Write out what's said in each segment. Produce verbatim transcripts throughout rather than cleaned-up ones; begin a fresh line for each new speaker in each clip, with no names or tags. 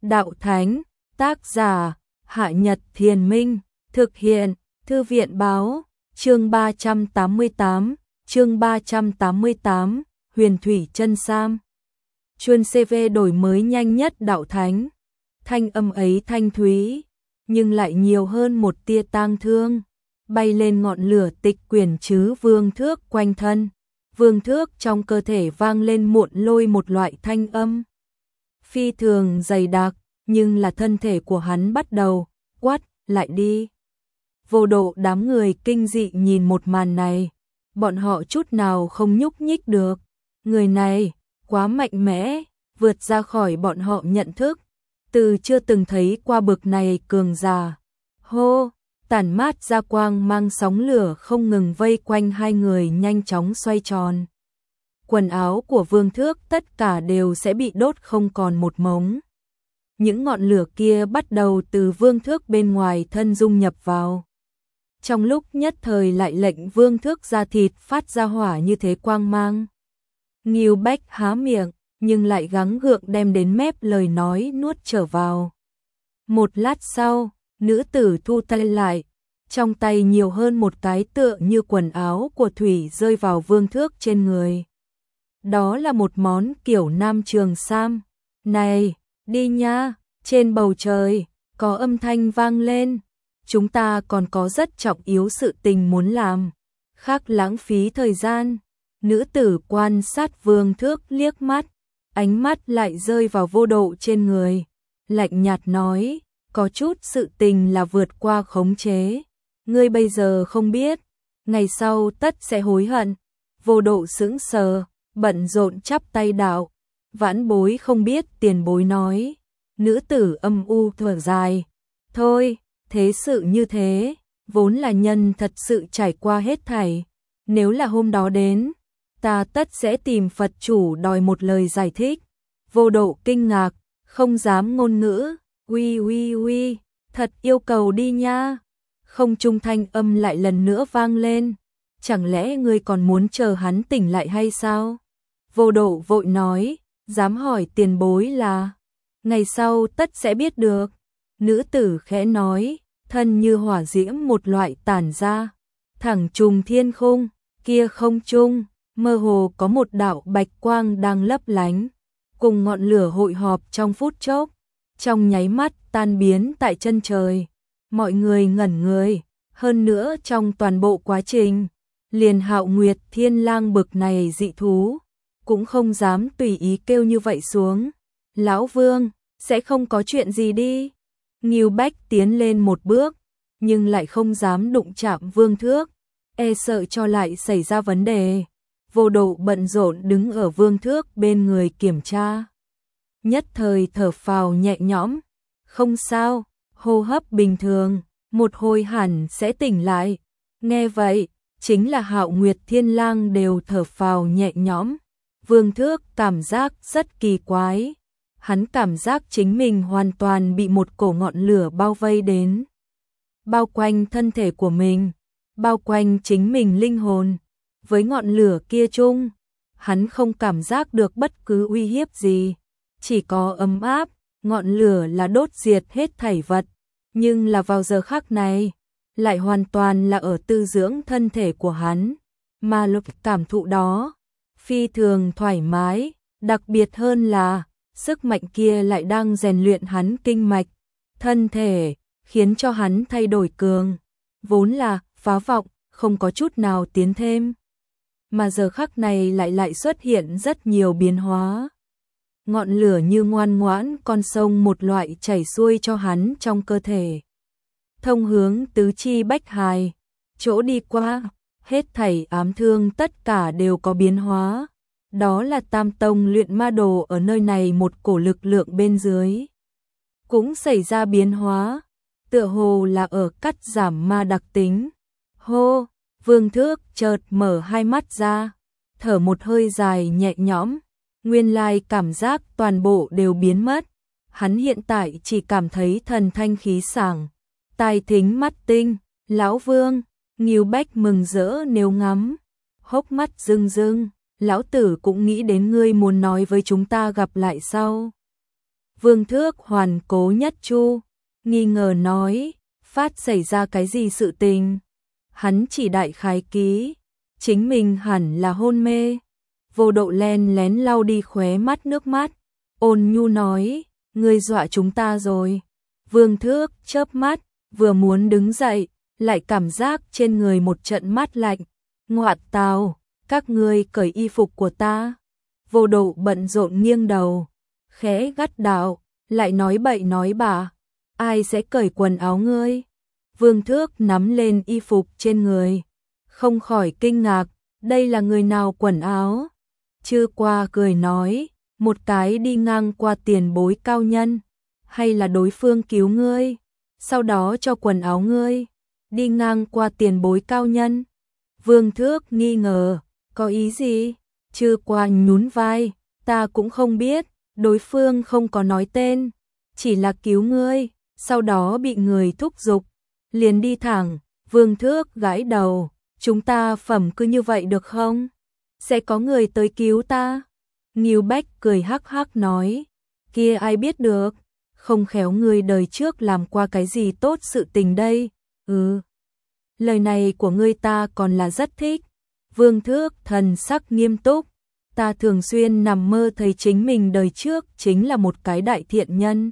đạo thánh, tác giả, Hạ Nhật Thiền Minh, thực hiện, Thư viện báo, chương ba trăm tám mươi tám, chương ba trăm tám mươi tám, Huyền Thủy Chân Sam. Chuân xê vê đổi mới nhanh nhất đạo thánh, thanh âm ấy thanh thúy, nhưng lại nhiều hơn một tia tang thương, bay lên ngọn lửa tịch quyển chứ vương thước quanh thân. Vương thước trong cơ thể vang lên muộn lôi một loại thanh âm phi thường dày đặc, nhưng là thân thể của hắn bắt đầu quát lại đi. Vô độ đám người kinh dị nhìn một màn này, bọn họ chút nào không nhúc nhích được. Người này quá mạnh mẽ, vượt ra khỏi bọn họ nhận thức, từ chưa từng thấy qua bực này cường giả. Hô, tản mát ra quang mang sóng lửa không ngừng vây quanh hai người nhanh chóng xoay tròn. Quần áo của Vương Thước tất cả đều sẽ bị đốt không còn một mống. Những ngọn lửa kia bắt đầu từ Vương Thước bên ngoài thân dung nhập vào. Trong lúc nhất thời lại lệnh Vương Thước ra thịt phát ra hỏa như thế quang mang. Ngưu Bách há miệng, nhưng lại gắng gượng đem đến mép lời nói nuốt trở vào. Một lát sau, nữ tử thu tay lại, trong tay nhiều hơn một cái tựa như quần áo của thủy rơi vào Vương Thước trên người. Đó là một món kiểu nam trường sam. Này, đi nha, trên bầu trời, có âm thanh vang lên. Chúng ta còn có rất trọng yếu sự tình muốn làm. Khác lãng phí thời gian. Nữ tử quan sát Vương Thước liếc mắt, ánh mắt lại rơi vào Vô Độ trên người. Lạnh nhạt nói, có chút sự tình là vượt qua khống chế. Ngươi bây giờ không biết, ngày sau tất sẽ hối hận. Vô Độ sững sờ, bận rộn chắp tay đạo. Vãn bối không biết, tiền bối nói. Nữ tử âm u thở dài. Thôi, thế sự như thế, vốn là nhân thật sự trải qua hết thảy. Nếu là hôm đó đến, ta tất sẽ tìm Phật chủ đòi một lời giải thích. Vô Độ kinh ngạc, không dám ngôn ngữ. Uy uy uy, thật yêu cầu đi nha. Không trung thanh âm lại lần nữa vang lên. Chẳng lẽ ngươi còn muốn chờ hắn tỉnh lại hay sao? Vô Độ vội nói, dám hỏi tiền bối là, ngày sau tất sẽ biết được. Nữ tử khẽ nói, thân như hỏa diễm một loại tản ra, thẳng trùng thiên khung, kia không trung, mơ hồ có một đạo bạch quang đang lấp lánh, cùng ngọn lửa hội họp trong phút chốc, trong nháy mắt tan biến tại chân trời. Mọi người ngẩn người, hơn nữa trong toàn bộ quá trình, liền Hạo Nguyệt Thiên Lang bực này dị thú, cũng không dám tùy ý kêu như vậy xuống. Lão Vương, sẽ không có chuyện gì đi. Ngưu Bách tiến lên một bước, nhưng lại không dám đụng chạm Vương Thước, e sợ cho lại xảy ra vấn đề. Vô Độ bận rộn đứng ở Vương Thước bên người kiểm tra. Nhất thời thở phào nhẹ nhõm, không sao, hô hấp bình thường, một hồi hẳn sẽ tỉnh lại. Nghe vậy, chính là Hạo Nguyệt Thiên Lang đều thở phào nhẹ nhõm. Vương Thước cảm giác rất kỳ quái. Hắn cảm giác chính mình hoàn toàn bị một cổ ngọn lửa bao vây đến, bao quanh thân thể của mình, bao quanh chính mình linh hồn. Với ngọn lửa kia chung, hắn không cảm giác được bất cứ uy hiếp gì, chỉ có ấm áp. Ngọn lửa là đốt diệt hết thảy vật, nhưng là vào giờ khắc này, lại hoàn toàn là ở tư dưỡng thân thể của hắn, mà lực cảm thụ đó phi thường thoải mái, đặc biệt hơn là sức mạnh kia lại đang rèn luyện hắn kinh mạch, thân thể, khiến cho hắn thay đổi cường, vốn là phá vọng, không có chút nào tiến thêm, mà giờ khắc này lại lại xuất hiện rất nhiều biến hóa. Ngọn lửa như ngoan ngoãn con sông một loại chảy xuôi cho hắn trong cơ thể, thông hướng tứ chi bách hài, chỗ đi qua, hết thảy ám thương tất cả đều có biến hóa. Đó là Tam Tông luyện ma đồ ở nơi này một cổ lực lượng bên dưới cũng xảy ra biến hóa, tựa hồ là ở cắt giảm ma đặc tính. Hô, Vương Thước chợt mở hai mắt ra, thở một hơi dài nhẹ nhõm, nguyên lai cảm giác toàn bộ đều biến mất. Hắn hiện tại chỉ cảm thấy thần thanh khí sảng, tai thính mắt tinh. Lão Vương, Ngưu Bách mừng rỡ nếu ngắm, hốc mắt rưng rưng. Lão tử cũng nghĩ đến ngươi muốn nói với chúng ta gặp lại sau. Vương Thước hoàn cố nhất chu, nghi ngờ nói, phát xảy ra cái gì sự tình? Hắn chỉ đại khái ký, chính mình hẳn là hôn mê. Vô Độ len lén lau đi khóe mắt nước mắt, ôn nhu nói, ngươi dọa chúng ta rồi. Vương Thước chớp mắt, vừa muốn đứng dậy, lại cảm giác trên người một trận mát lạnh. Ngoạn tào, các ngươi cởi y phục của ta. Vô Độ bận rộn nghiêng đầu, khẽ gắt đạo, lại nói bậy nói bạ, ai sẽ cởi quần áo ngươi? Vương Thước nắm lên y phục trên người, không khỏi kinh ngạc, đây là người nào quần áo? Chư qua cười nói, một cái đi ngang qua tiền bối cao nhân, hay là đối phương cứu ngươi, sau đó cho quần áo ngươi, đi ngang qua tiền bối cao nhân. Vương Thước nghi ngờ, có ý gì? Chư qua nhún vai, ta cũng không biết, đối phương không có nói tên, chỉ là cứu ngươi, sau đó bị người thúc giục, liền đi thẳng. Vương Thước gãi đầu, chúng ta phẩm cứ như vậy được không? Sẽ có người tới cứu ta. Ngưu Bách cười hắc hắc nói, kia ai biết được, không khéo người đời trước làm qua cái gì tốt sự tình đây. Ừ, lời này của ngươi ta còn là rất thích. Vương Thước thần sắc nghiêm túc, ta thường xuyên nằm mơ thấy chính mình đời trước chính là một cái đại thiện nhân.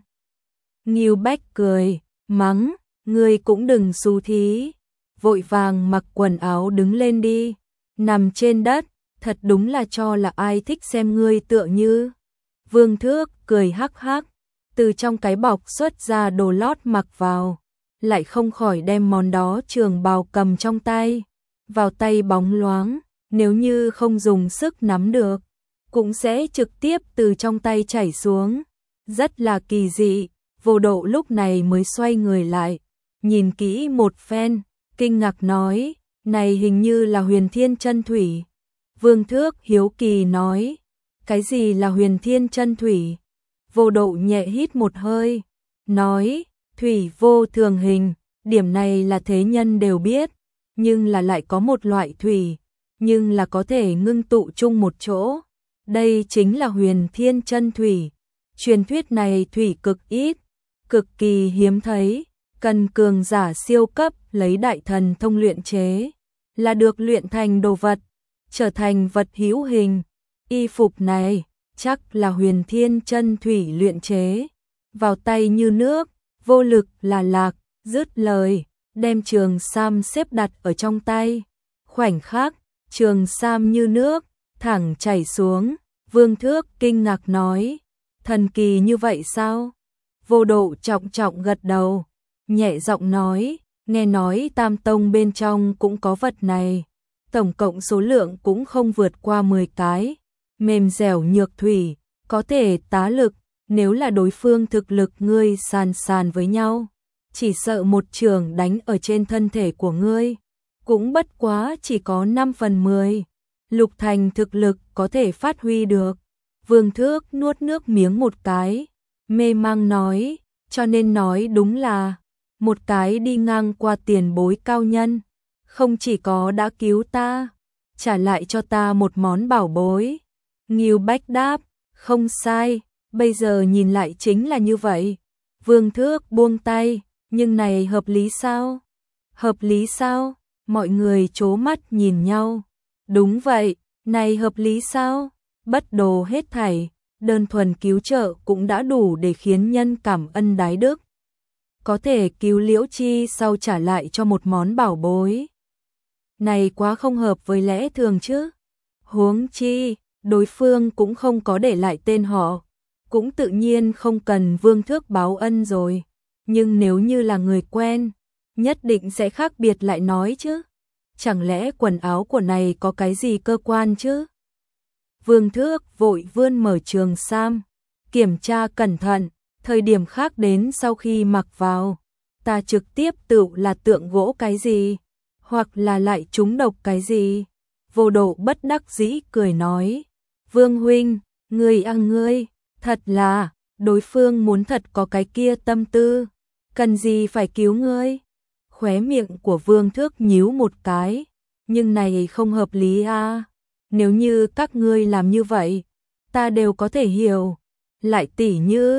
Ngưu Bách cười, mắng, ngươi cũng đừng xú thí, vội vàng mặc quần áo đứng lên đi, nằm trên đất, thật đúng là cho là ai thích xem ngươi tựa như. Vương Thước cười hắc hắc, từ trong cái bọc xuất ra đồ lót mặc vào, lại không khỏi đem món đó trường bào cầm trong tay, vào tay bóng loáng, nếu như không dùng sức nắm được, cũng sẽ trực tiếp từ trong tay chảy xuống, rất là kỳ dị. Vô Độ lúc này mới xoay người lại, nhìn kỹ một phen, kinh ngạc nói, này hình như là Huyền Thiên Chân Thủy. Vương Thước hiếu kỳ nói, cái gì là Huyền Thiên Chân Thủy? Vô Độ nhẹ hít một hơi, nói, thủy vô thường hình, điểm này là thế nhân đều biết, nhưng là lại có một loại thủy, nhưng là có thể ngưng tụ chung một chỗ. Đây chính là Huyền Thiên Chân Thủy. Truyền thuyết này thủy cực ít, cực kỳ hiếm thấy, cần cường giả siêu cấp lấy đại thần thông luyện chế, là được luyện thành đồ vật, trở thành vật hữu hình. Y phục này chắc là Huyền Thiên Chân Thủy luyện chế, vào tay như nước, vô lực là lạc. Dứt lời, đem trường sam xếp đặt ở trong tay, khoảnh khắc, trường sam như nước, thẳng chảy xuống. Vương Thước kinh ngạc nói, thần kỳ như vậy sao? Vô Độ trọng trọng gật đầu, nhẹ giọng nói, nghe nói Tam Tông bên trong cũng có vật này, tổng cộng số lượng cũng không vượt qua mười cái, mềm dẻo nhược thủy, có thể tá lực, nếu là đối phương thực lực ngươi sàn sàn với nhau, chỉ sợ một trường đánh ở trên thân thể của ngươi, cũng bất quá chỉ có năm phần mười, lục thành thực lực có thể phát huy được. Vương Thước nuốt nước miếng một cái, mê mang nói, cho nên nói đúng là một cái đi ngang qua tiền bối cao nhân, không chỉ có đã cứu ta, trả lại cho ta một món bảo bối. Ngưu Bách đáp, không sai, bây giờ nhìn lại chính là như vậy. Vương Thước buông tay, nhưng này hợp lý sao? Hợp lý sao? Mọi người trố mắt nhìn nhau. Đúng vậy, này hợp lý sao? Bất đồ hết thảy, đơn thuần cứu trợ cũng đã đủ để khiến nhân cảm ân đái đức. Có thể cứu Liễu Chi sau trả lại cho một món bảo bối. Này quá không hợp với lẽ thường chứ. Huống chi, đối phương cũng không có để lại tên họ, cũng tự nhiên không cần Vương Thước báo ân rồi. Nhưng nếu như là người quen, nhất định sẽ khác biệt lại nói chứ. Chẳng lẽ quần áo của này có cái gì cơ quan chứ? Vương Thước vội vươn mở trường sam, kiểm tra cẩn thận, thời điểm khác đến sau khi mặc vào, ta trực tiếp tự là tượng gỗ cái gì, hoặc là lại trúng độc cái gì. Vô Độ bất đắc dĩ cười nói, Vương huynh, ngươi ăn ngươi, thật là, đối phương muốn thật có cái kia tâm tư, cần gì phải cứu ngươi. Khóe miệng của Vương Thước nhíu một cái, nhưng này không hợp lý à. Nếu như các ngươi làm như vậy, ta đều có thể hiểu. Lại tỉ như,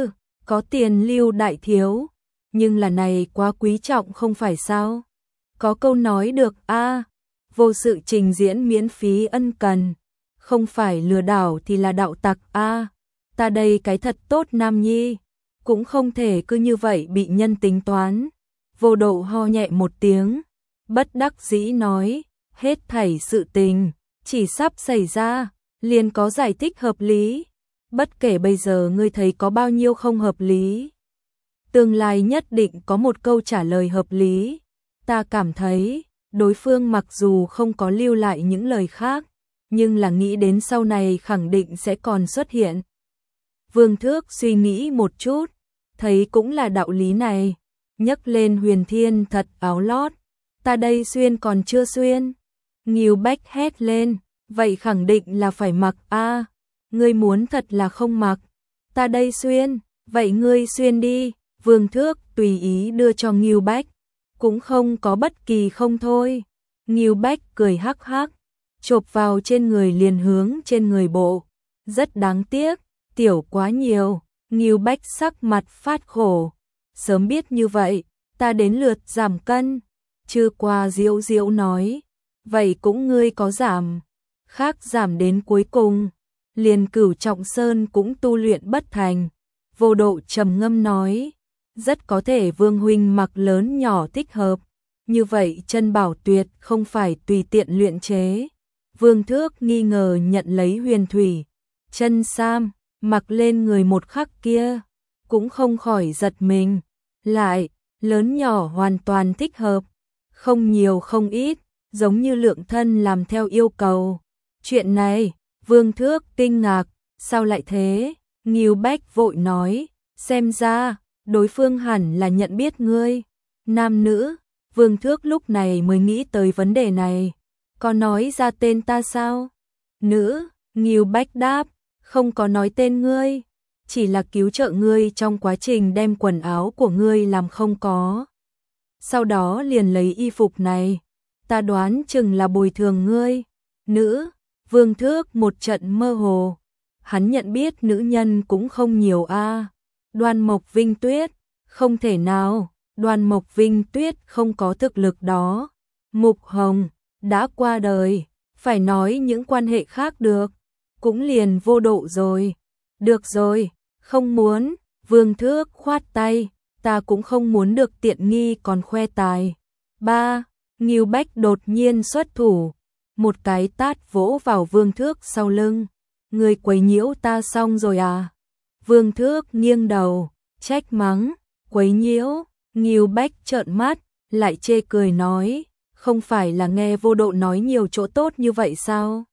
có tiền lưu đại thiếu, nhưng là này quá quý trọng không phải sao? Có câu nói được a, vô sự trình diễn miễn phí ân cần, không phải lừa đảo thì là đạo tặc a. Ta đây cái thật tốt nam nhi, cũng không thể cứ như vậy bị nhân tính toán. Vô Độ ho nhẹ một tiếng, bất đắc dĩ nói, hết thảy sự tình chỉ sắp xảy ra, liền có giải thích hợp lý. Bất kể bây giờ ngươi thấy có bao nhiêu không hợp lý, tương lai nhất định có một câu trả lời hợp lý. Ta cảm thấy, đối phương mặc dù không có lưu lại những lời khác, nhưng là nghĩ đến sau này khẳng định sẽ còn xuất hiện. Vương Thước suy nghĩ một chút, thấy cũng là đạo lý này, nhấc lên Huyền Thiên thật áo lót, ta đây xuyên còn chưa xuyên. Ngưu Bách hét lên, vậy khẳng định là phải mặc a, ngươi muốn thật là không mặc, ta đây xuyên, vậy ngươi xuyên đi. Vương Thước tùy ý đưa cho Ngưu Bách, cũng không có bất kỳ không thôi. Ngưu Bách cười hắc hắc, chộp vào trên người liền hướng trên người bộ, rất đáng tiếc, tiểu quá nhiều. Ngưu Bách sắc mặt phát khổ, sớm biết như vậy, ta đến lượt giảm cân. Chư Qua diễu diễu nói, vậy cũng ngươi có giảm, khác giảm đến cuối cùng, liền Cửu Trọng Sơn cũng tu luyện bất thành. Vô Độ trầm ngâm nói, rất có thể Vương huynh mặc lớn nhỏ thích hợp, như vậy chân bảo tuyệt không phải tùy tiện luyện chế. Vương Thước nghi ngờ nhận lấy huyền thủy chân sam, mặc lên người một khắc kia, cũng không khỏi giật mình, lại, lớn nhỏ hoàn toàn thích hợp, không nhiều không ít, giống như lượng thân làm theo yêu cầu. Chuyện này, Vương Thước kinh ngạc, sao lại thế? Ngưu Bách vội nói, xem ra, đối phương hẳn là nhận biết ngươi. Nam nữ, Vương Thước lúc này mới nghĩ tới vấn đề này, có nói ra tên ta sao? Nữ, Ngưu Bách đáp, không có nói tên ngươi, chỉ là cứu trợ ngươi trong quá trình đem quần áo của ngươi làm không có. Sau đó liền lấy y phục này, ta đoán chừng là bồi thường ngươi. Nữ, Vương Thước một trận mơ hồ, hắn nhận biết nữ nhân cũng không nhiều a. Đoan Mộc Vinh Tuyết, không thể nào, Đoan Mộc Vinh Tuyết không có thực lực đó. Mục Hồng, đã qua đời, phải nói những quan hệ khác được, cũng liền Vô Độ rồi. Được rồi, không muốn, Vương Thước khoát tay, ta cũng không muốn được tiện nghi còn khoe tài. Ba, Ngưu Bách đột nhiên xuất thủ, một cái tát vỗ vào Vương Thước sau lưng. Người quấy nhiễu ta xong rồi à? Vương Thước nghiêng đầu, trách mắng, quấy nhiễu. Ngưu Bách trợn mắt, lại chê cười nói, không phải là nghe Vô Độ nói nhiều chỗ tốt như vậy sao?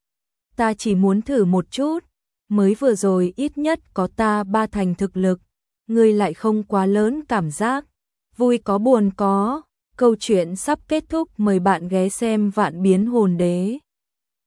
Ta chỉ muốn thử một chút, mới vừa rồi ít nhất có ta ba thành thực lực, ngươi lại không quá lớn cảm giác, vui có buồn có. Câu chuyện sắp kết thúc, mời bạn ghé xem Vạn Biến Hồn Đế.